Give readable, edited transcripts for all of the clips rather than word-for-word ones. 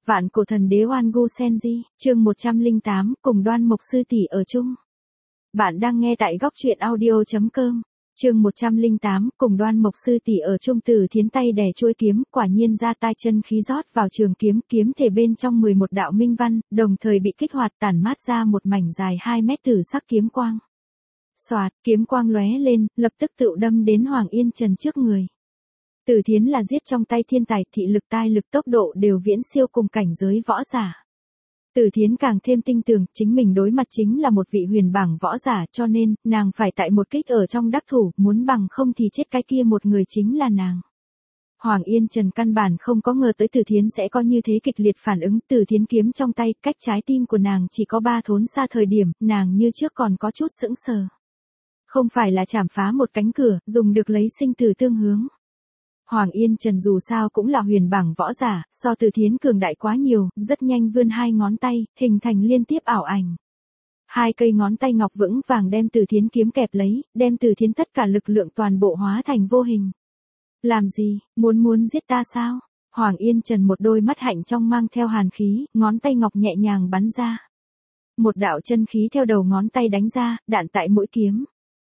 Vạn cổ thần đế Oan Gu Senji, chương 108, cùng Đoan Mộc sư tỷ ở chung. Bạn đang nghe tại góc truyện audio.com. Chương 108, cùng Đoan Mộc sư tỷ ở chung. Từ Thiến tay đè chuôi kiếm, quả nhiên ra tai chân khí rót vào trường kiếm, kiếm thể bên trong 11 đạo minh văn, đồng thời bị kích hoạt tản mát ra một mảnh dài 2 mét tử sắc kiếm quang. Xoạt, kiếm quang lóe lên, lập tức tựu đâm đến Hoàng Yên Trần trước người. Từ Thiến là giết trong tay thiên tài, thị lực tai lực tốc độ đều viễn siêu cùng cảnh giới võ giả. Từ Thiến càng thêm tin tưởng, chính mình đối mặt chính là một vị huyền bảng võ giả, cho nên, nàng phải tại một kích ở trong đắc thủ, muốn bằng không thì chết cái kia một người chính là nàng. Hoàng Yên Trần căn bản không có ngờ tới Từ Thiến sẽ có như thế kịch liệt phản ứng. Từ Thiến kiếm trong tay, cách trái tim của nàng chỉ có 3 thốn xa thời điểm, nàng như trước còn có chút sững sờ. Không phải là chảm phá một cánh cửa, dùng được lấy sinh tử tương hướng. Hoàng Yên Trần dù sao cũng là huyền bảng võ giả, so Từ Thiến cường đại quá nhiều, rất nhanh vươn 2 ngón tay, hình thành liên tiếp ảo ảnh. 2 cây ngón tay ngọc vững vàng đem Từ Thiến kiếm kẹp lấy, đem Từ Thiến tất cả lực lượng toàn bộ hóa thành vô hình. Làm gì, muốn giết ta sao? Hoàng Yên Trần một đôi mắt hạnh trong mang theo hàn khí, ngón tay ngọc nhẹ nhàng bắn ra. Một đạo chân khí theo đầu ngón tay đánh ra, đạn tại mũi kiếm.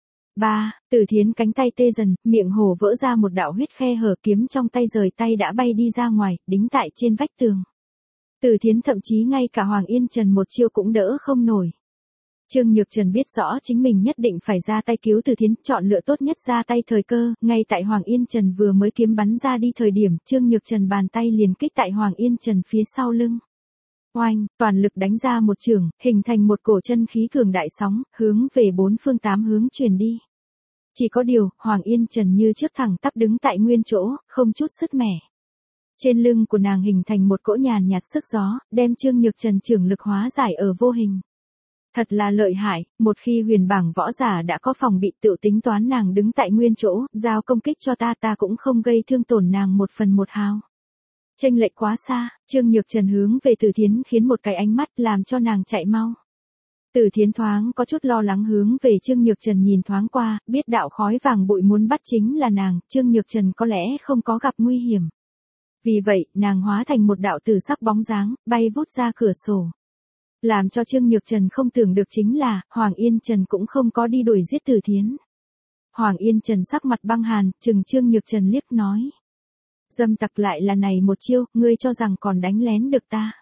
Từ Thiến cánh tay tê dần, miệng hổ vỡ ra một đạo huyết khe hở, kiếm trong tay rời tay đã bay đi ra ngoài, đính tại trên vách tường. Từ Thiến thậm chí ngay cả Hoàng Yên Trần một chiêu cũng đỡ không nổi. Trương Nhược Trần biết rõ chính mình nhất định phải ra tay cứu Từ Thiến, chọn lựa tốt nhất ra tay thời cơ, ngay tại Hoàng Yên Trần vừa mới kiếm bắn ra đi thời điểm, Trương Nhược Trần bàn tay liền kích tại Hoàng Yên Trần phía sau lưng. Oanh, toàn lực đánh ra một chưởng, hình thành một cổ chân khí cường đại sóng, hướng về 4 phương 8 hướng truyền đi. Chỉ có điều, Hoàng Yên Trần như trước thẳng tắp đứng tại nguyên chỗ, không chút sứt mẻ. Trên lưng của nàng hình thành một cỗ nhàn nhạt sức gió, đem Trương Nhược Trần chưởng lực hóa giải ở vô hình. Thật là lợi hại, một khi huyền bảng võ giả đã có phòng bị, tự tính toán nàng đứng tại nguyên chỗ, giao công kích cho ta cũng không gây thương tổn nàng 1/1 hào. Chênh lệch quá xa, Trương Nhược Trần hướng về Từ Thiến khiến một cái ánh mắt làm cho nàng chạy mau. Từ Thiến thoáng có chút lo lắng hướng về Trương Nhược Trần nhìn thoáng qua, biết đạo khói vàng bụi muốn bắt chính là nàng, Trương Nhược Trần có lẽ không có gặp nguy hiểm. Vì vậy, nàng hóa thành một đạo tử sắc bóng dáng, bay vút ra cửa sổ. Làm cho Trương Nhược Trần không tưởng được chính là, Hoàng Yên Trần cũng không có đi đuổi giết Từ Thiến. Hoàng Yên Trần sắc mặt băng hàn, trừng Trương Nhược Trần liếc nói. Dâm tặc lại là này một chiêu, ngươi cho rằng còn đánh lén được ta.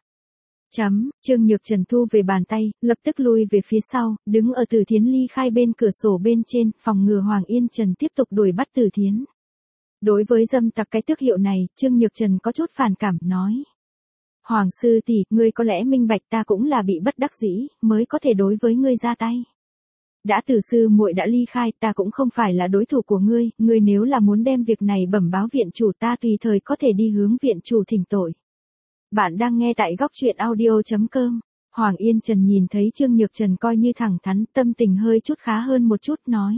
Trương Nhược Trần thu về bàn tay, lập tức lui về phía sau, đứng ở Từ Thiến ly khai bên cửa sổ bên trên, phòng ngừa Hoàng Yên Trần tiếp tục đuổi bắt Từ Thiến. Đối với dâm tặc cái tước hiệu này, Trương Nhược Trần có chút phản cảm nói. Hoàng sư tỷ, ngươi có lẽ minh bạch ta cũng là bị bất đắc dĩ, mới có thể đối với ngươi ra tay. Đã Từ sư muội đã ly khai, ta cũng không phải là đối thủ của ngươi, ngươi nếu là muốn đem việc này bẩm báo viện chủ, ta tùy thời có thể đi hướng viện chủ thỉnh tội. Bạn đang nghe tại góc truyện audio.com. Hoàng Yên Trần nhìn thấy Trương Nhược Trần coi như thẳng thắn, tâm tình hơi chút khá hơn một chút nói.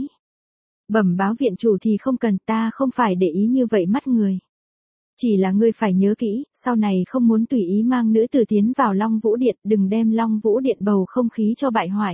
Bẩm báo viện chủ thì không cần, ta không phải để ý như vậy mắt người. Chỉ là ngươi phải nhớ kỹ, sau này không muốn tùy ý mang nữ tử tiến vào Long Vũ Điện, đừng đem Long Vũ Điện bầu không khí cho bại hoại.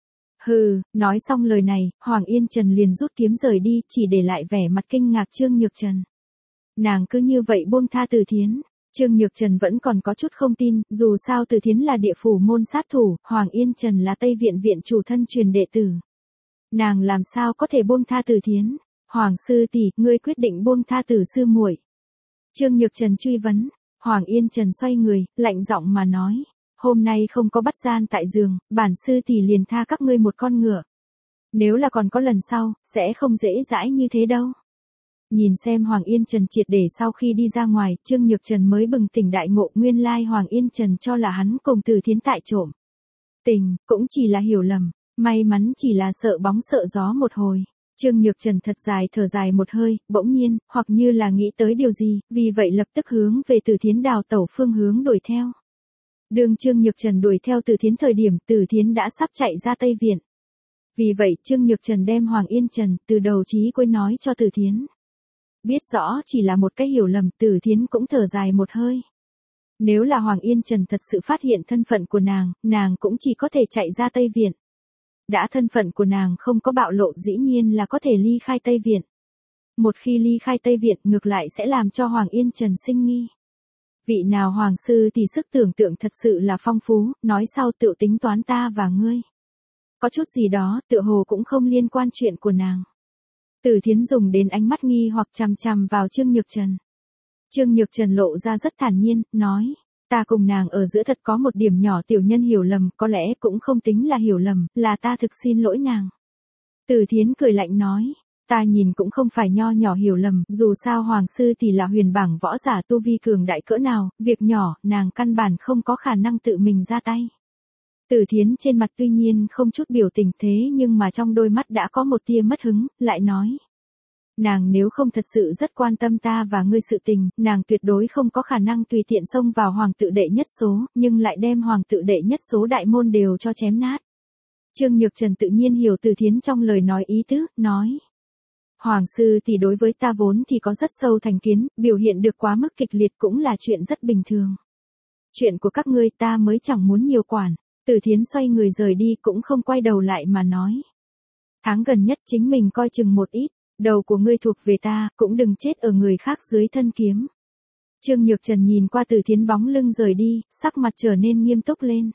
Hừ, nói xong lời này, Hoàng Yên Trần liền rút kiếm rời đi, chỉ để lại vẻ mặt kinh ngạc Trương Nhược Trần. Nàng cứ như vậy buông tha Từ Thiến. Trương Nhược Trần vẫn còn có chút không tin, dù sao Từ Thiến là địa phủ môn sát thủ, Hoàng Yên Trần là Tây Viện viện chủ thân truyền đệ tử. Nàng làm sao có thể buông tha Từ Thiến? Hoàng sư tỷ, ngươi quyết định buông tha Từ sư muội? Trương Nhược Trần truy vấn. Hoàng Yên Trần xoay người, lạnh giọng mà nói. Hôm nay không có bắt gian tại giường, bản sư tỷ liền tha các ngươi một con ngựa. Nếu là còn có lần sau, sẽ không dễ dãi như thế đâu. Nhìn xem Hoàng Yên Trần triệt để sau khi đi ra ngoài, Trương Nhược Trần mới bừng tỉnh đại ngộ, nguyên lai Hoàng Yên Trần cho là hắn cùng Từ Thiến tại trộm tình, cũng chỉ là hiểu lầm, may mắn chỉ là sợ bóng sợ gió một hồi. Trương Nhược Trần thật dài thở dài một hơi, bỗng nhiên, hoặc như là nghĩ tới điều gì, vì vậy lập tức hướng về Từ Thiến đào tẩu phương hướng đuổi theo. Đường Trương Nhược Trần đuổi theo Từ Thiến thời điểm, Từ Thiến đã sắp chạy ra Tây Viện. Vì vậy Trương Nhược Trần đem Hoàng Yên Trần từ đầu chí cuối nói cho Từ Thiến. Biết rõ chỉ là một cái hiểu lầm, Từ Thiến cũng thở dài một hơi. Nếu là Hoàng Yên Trần thật sự phát hiện thân phận của nàng cũng chỉ có thể chạy ra Tây Viện. Đã thân phận của nàng không có bạo lộ, dĩ nhiên là có thể ly khai Tây Viện. Một khi ly khai Tây Viện, ngược lại sẽ làm cho Hoàng Yên Trần sinh nghi. Vị nào hoàng sư thì sức tưởng tượng thật sự là phong phú, nói sau tự tính toán ta và ngươi. Có chút gì đó, tựa hồ cũng không liên quan chuyện của nàng. Từ Thiến dùng đến ánh mắt nghi hoặc chằm chằm vào Trương Nhược Trần. Trương Nhược Trần lộ ra rất thản nhiên, nói, ta cùng nàng ở giữa thật có một điểm nhỏ tiểu nhân hiểu lầm, có lẽ cũng không tính là hiểu lầm, là ta thực xin lỗi nàng. Từ Thiến cười lạnh nói, ta nhìn cũng không phải nho nhỏ hiểu lầm, dù sao hoàng sư thì là huyền bảng võ giả tu vi cường đại cỡ nào, việc nhỏ, nàng căn bản không có khả năng tự mình ra tay. Từ Thiến trên mặt tuy nhiên không chút biểu tình thế nhưng mà trong đôi mắt đã có một tia mất hứng, lại nói. Nàng nếu không thật sự rất quan tâm ta và ngươi sự tình, nàng tuyệt đối không có khả năng tùy tiện xông vào hoàng tự đệ nhất số, nhưng lại đem hoàng tự đệ nhất số đại môn đều cho chém nát. Trương Nhược Trần tự nhiên hiểu Từ Thiến trong lời nói ý tứ, nói. Hoàng sư thì đối với ta vốn thì có rất sâu thành kiến, biểu hiện được quá mức kịch liệt cũng là chuyện rất bình thường. Chuyện của các ngươi ta mới chẳng muốn nhiều quản. Từ Thiến xoay người rời đi cũng không quay đầu lại mà nói. Tháng gần nhất chính mình coi chừng một ít, đầu của ngươi thuộc về ta, cũng đừng chết ở người khác dưới thân kiếm. Trương Nhược Trần nhìn qua Từ Thiến bóng lưng rời đi, sắc mặt trở nên nghiêm túc lên.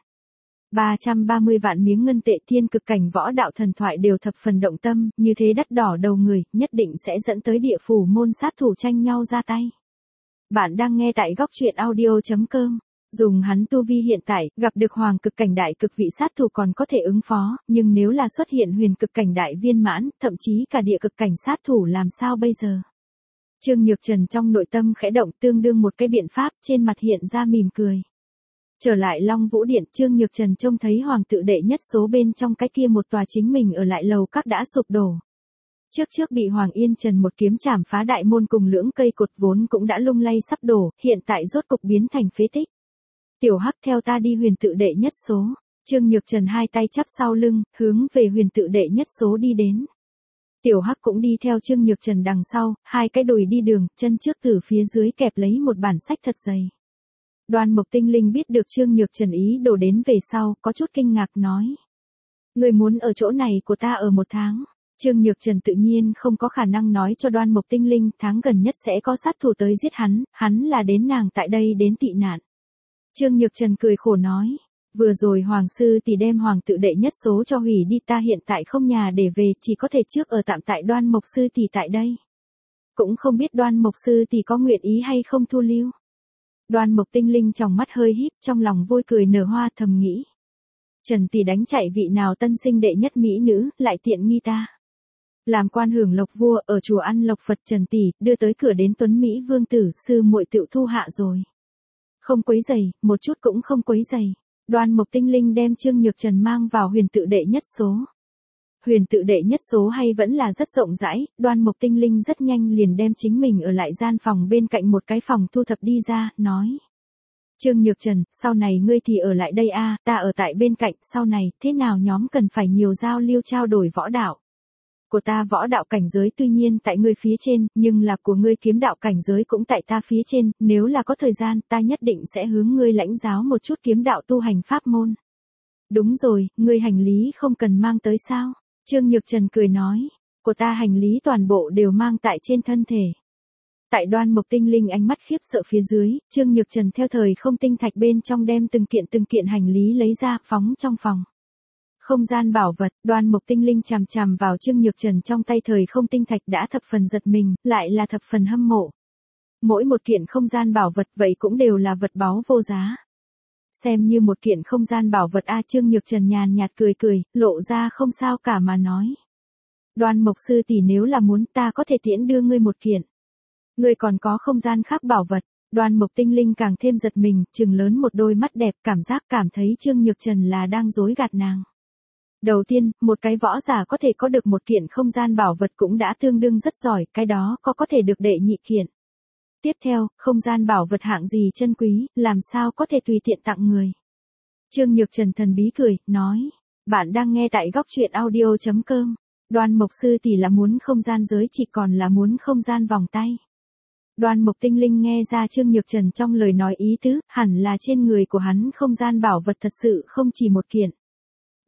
330 vạn miếng ngân tệ thiên cực cảnh võ đạo thần thoại đều thập phần động tâm, như thế đắt đỏ đầu người, nhất định sẽ dẫn tới địa phủ môn sát thủ tranh nhau ra tay. Bạn đang nghe tại góc truyện audio.com. Dùng hắn tu vi hiện tại, gặp được hoàng cực cảnh đại cực vị sát thủ còn có thể ứng phó, nhưng nếu là xuất hiện huyền cực cảnh đại viên mãn, thậm chí cả địa cực cảnh sát thủ làm sao bây giờ? Trương Nhược Trần trong nội tâm khẽ động tương đương một cái biện pháp, trên mặt hiện ra mỉm cười. Trở lại Long Vũ Điện, Trương Nhược Trần trông thấy hoàng tự đệ nhất số bên trong cái kia một tòa chính mình ở lại lầu các đã sụp đổ. Trước bị Hoàng Yên Trần một kiếm chảm phá đại môn cùng lưỡng cây cột vốn cũng đã lung lay sắp đổ, hiện tại rốt cục biến thành phế tích. Tiểu Hắc theo ta đi huyền tự đệ nhất số. Trương Nhược Trần hai tay chắp sau lưng, hướng về huyền tự đệ nhất số đi đến. Tiểu Hắc cũng đi theo Trương Nhược Trần đằng sau, hai cái đùi đi đường, chân trước từ phía dưới kẹp lấy một bản sách thật dày. Đoan Mộc Tinh Linh biết được Trương Nhược Trần ý đồ đến về sau, có chút kinh ngạc nói. Người muốn ở chỗ này của ta ở 1 tháng. Trương Nhược Trần tự nhiên không có khả năng nói cho Đoan Mộc Tinh Linh tháng gần nhất sẽ có sát thủ tới giết hắn là đến nàng tại đây đến tị nạn. Trương Nhược Trần cười khổ nói, vừa rồi hoàng sư thì đem hoàng tự đệ nhất số cho hủy đi, ta hiện tại không nhà để về, chỉ có thể trước ở tạm tại Đoan Mộc sư tỷ tại đây. Cũng không biết Đoan Mộc sư tỷ có nguyện ý hay không thu lưu. Đoan Mộc Tinh Linh trong mắt hơi híp, trong lòng vui cười nở hoa thầm nghĩ. Trần tỷ đánh chạy vị nào tân sinh đệ nhất mỹ nữ, lại tiện nghi ta. Làm quan hưởng lộc vua ở chùa ăn lộc Phật Trần tỷ, đưa tới cửa đến Tuấn Mỹ vương tử, sư muội tự thu hạ rồi. Không quấy giày, một chút cũng không quấy giày. Đoan Mộc Tinh Linh đem Trương Nhược Trần mang vào huyền tự đệ nhất số. Huyền tự đệ nhất số hay vẫn là rất rộng rãi, Đoan Mộc Tinh Linh rất nhanh liền đem chính mình ở lại gian phòng bên cạnh một cái phòng thu thập đi ra, nói. Trương Nhược Trần, sau này ngươi thì ở lại đây a, ta ở tại bên cạnh, sau này, thế nào nhóm cần phải nhiều giao lưu trao đổi võ đạo. Của ta võ đạo cảnh giới tuy nhiên tại ngươi phía trên, nhưng là của ngươi kiếm đạo cảnh giới cũng tại ta phía trên, nếu là có thời gian, ta nhất định sẽ hướng ngươi lãnh giáo một chút kiếm đạo tu hành pháp môn. Đúng rồi, ngươi hành lý không cần mang tới sao? Trương Nhược Trần cười nói, của ta hành lý toàn bộ đều mang tại trên thân thể. Tại Đoan Mộc Tinh Linh ánh mắt khiếp sợ phía dưới, Trương Nhược Trần theo thời không tinh thạch bên trong đem từng kiện hành lý lấy ra, phóng trong phòng. Không gian bảo vật, Đoan Mộc Tinh Linh chằm chằm vào Trương Nhược Trần trong tay thời không tinh thạch đã thập phần giật mình, lại là thập phần hâm mộ. Mỗi một kiện không gian bảo vật vậy cũng đều là vật báu vô giá. Xem như một kiện không gian bảo vật a. Trương Nhược Trần nhàn nhạt cười, lộ ra không sao cả mà nói. Đoan Mộc sư tỷ nếu là muốn ta có thể tiễn đưa ngươi một kiện. Ngươi còn có không gian khác bảo vật. Đoan Mộc Tinh Linh càng thêm giật mình, trừng lớn một đôi mắt đẹp, cảm thấy Trương Nhược Trần là đang dối gạt nàng. Đầu tiên, một cái võ giả có thể có được một kiện không gian bảo vật cũng đã tương đương rất giỏi, cái đó có thể được đệ nhị kiện. Tiếp theo, không gian bảo vật hạng gì chân quý, làm sao có thể tùy tiện tặng người. Trương Nhược Trần thần bí cười, nói, bạn đang nghe tại góc truyện audio.com. Đoan Mộc sư tỷ là muốn không gian giới chỉ còn là muốn không gian vòng tay. Đoan Mộc Tinh Linh nghe ra Trương Nhược Trần trong lời nói ý tứ, hẳn là trên người của hắn không gian bảo vật thật sự không chỉ một kiện.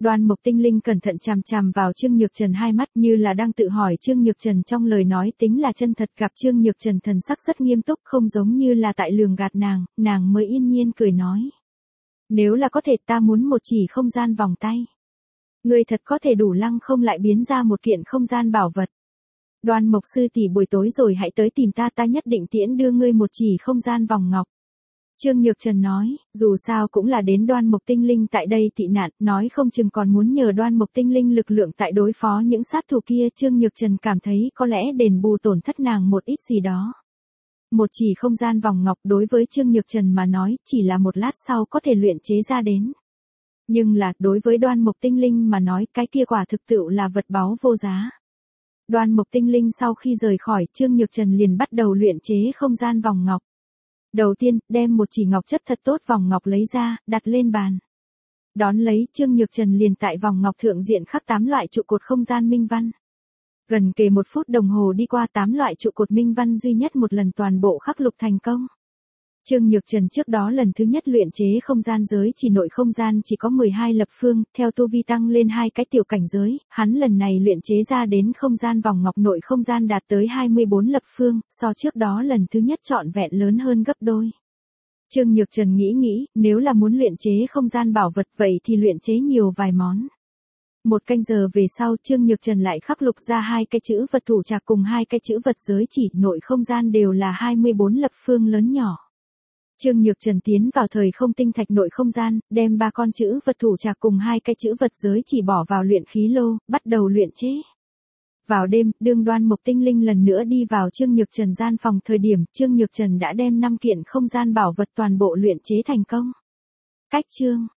Đoan Mộc Tinh Linh cẩn thận chằm chằm vào Trương Nhược Trần hai mắt như là đang tự hỏi Trương Nhược Trần trong lời nói tính là chân thật, gặp Trương Nhược Trần thần sắc rất nghiêm túc không giống như là tại lường gạt nàng mới yên nhiên cười nói. Nếu là có thể ta muốn một chỉ không gian vòng tay. Ngươi thật có thể đủ lăng không lại biến ra một kiện không gian bảo vật. Đoan Mộc sư tỷ buổi tối rồi hãy tới tìm ta nhất định tiễn đưa ngươi một chỉ không gian vòng ngọc. Trương Nhược Trần nói, dù sao cũng là đến Đoan Mộc Tinh Linh tại đây tị nạn, nói không chừng còn muốn nhờ Đoan Mộc Tinh Linh lực lượng tại đối phó những sát thủ kia. Trương Nhược Trần cảm thấy có lẽ đền bù tổn thất nàng một ít gì đó. Một chỉ không gian vòng ngọc đối với Trương Nhược Trần mà nói chỉ là một lát sau có thể luyện chế ra đến. Nhưng là đối với Đoan Mộc Tinh Linh mà nói cái kia quả thực sự là vật báu vô giá. Đoan Mộc Tinh Linh sau khi rời khỏi Trương Nhược Trần liền bắt đầu luyện chế không gian vòng ngọc. Đầu tiên, đem một chỉ ngọc chất thật tốt vòng ngọc lấy ra, đặt lên bàn. Đón lấy, Trương Nhược Trần liền tại vòng ngọc thượng diện khắc 8 loại trụ cột không gian minh văn. Gần kề 1 phút đồng hồ đi qua 8 loại trụ cột minh văn duy nhất một lần toàn bộ khắc lục thành công. Trương Nhược Trần trước đó lần thứ nhất luyện chế không gian giới chỉ nội không gian chỉ có 12 lập phương, theo tu vi tăng lên 2 cái tiểu cảnh giới, hắn lần này luyện chế ra đến không gian vòng ngọc nội không gian đạt tới 24 lập phương, so trước đó lần thứ nhất trọn vẹn lớn hơn gấp đôi. Trương Nhược Trần nghĩ, nếu là muốn luyện chế không gian bảo vật vậy thì luyện chế nhiều vài món. 1 canh giờ về sau Trương Nhược Trần lại khắc lục ra 2 cái chữ vật thủ trạc cùng 2 cái chữ vật giới chỉ nội không gian đều là 24 lập phương lớn nhỏ. Trương Nhược Trần tiến vào thời không tinh thạch nội không gian, đem 3 con chữ vật thủ trạc cùng 2 cái chữ vật giới chỉ bỏ vào luyện khí lô, bắt đầu luyện chế. Vào đêm, đương Đoan Mộc Tinh Linh lần nữa đi vào Trương Nhược Trần gian phòng thời điểm, Trương Nhược Trần đã đem 5 kiện không gian bảo vật toàn bộ luyện chế thành công. Cách chương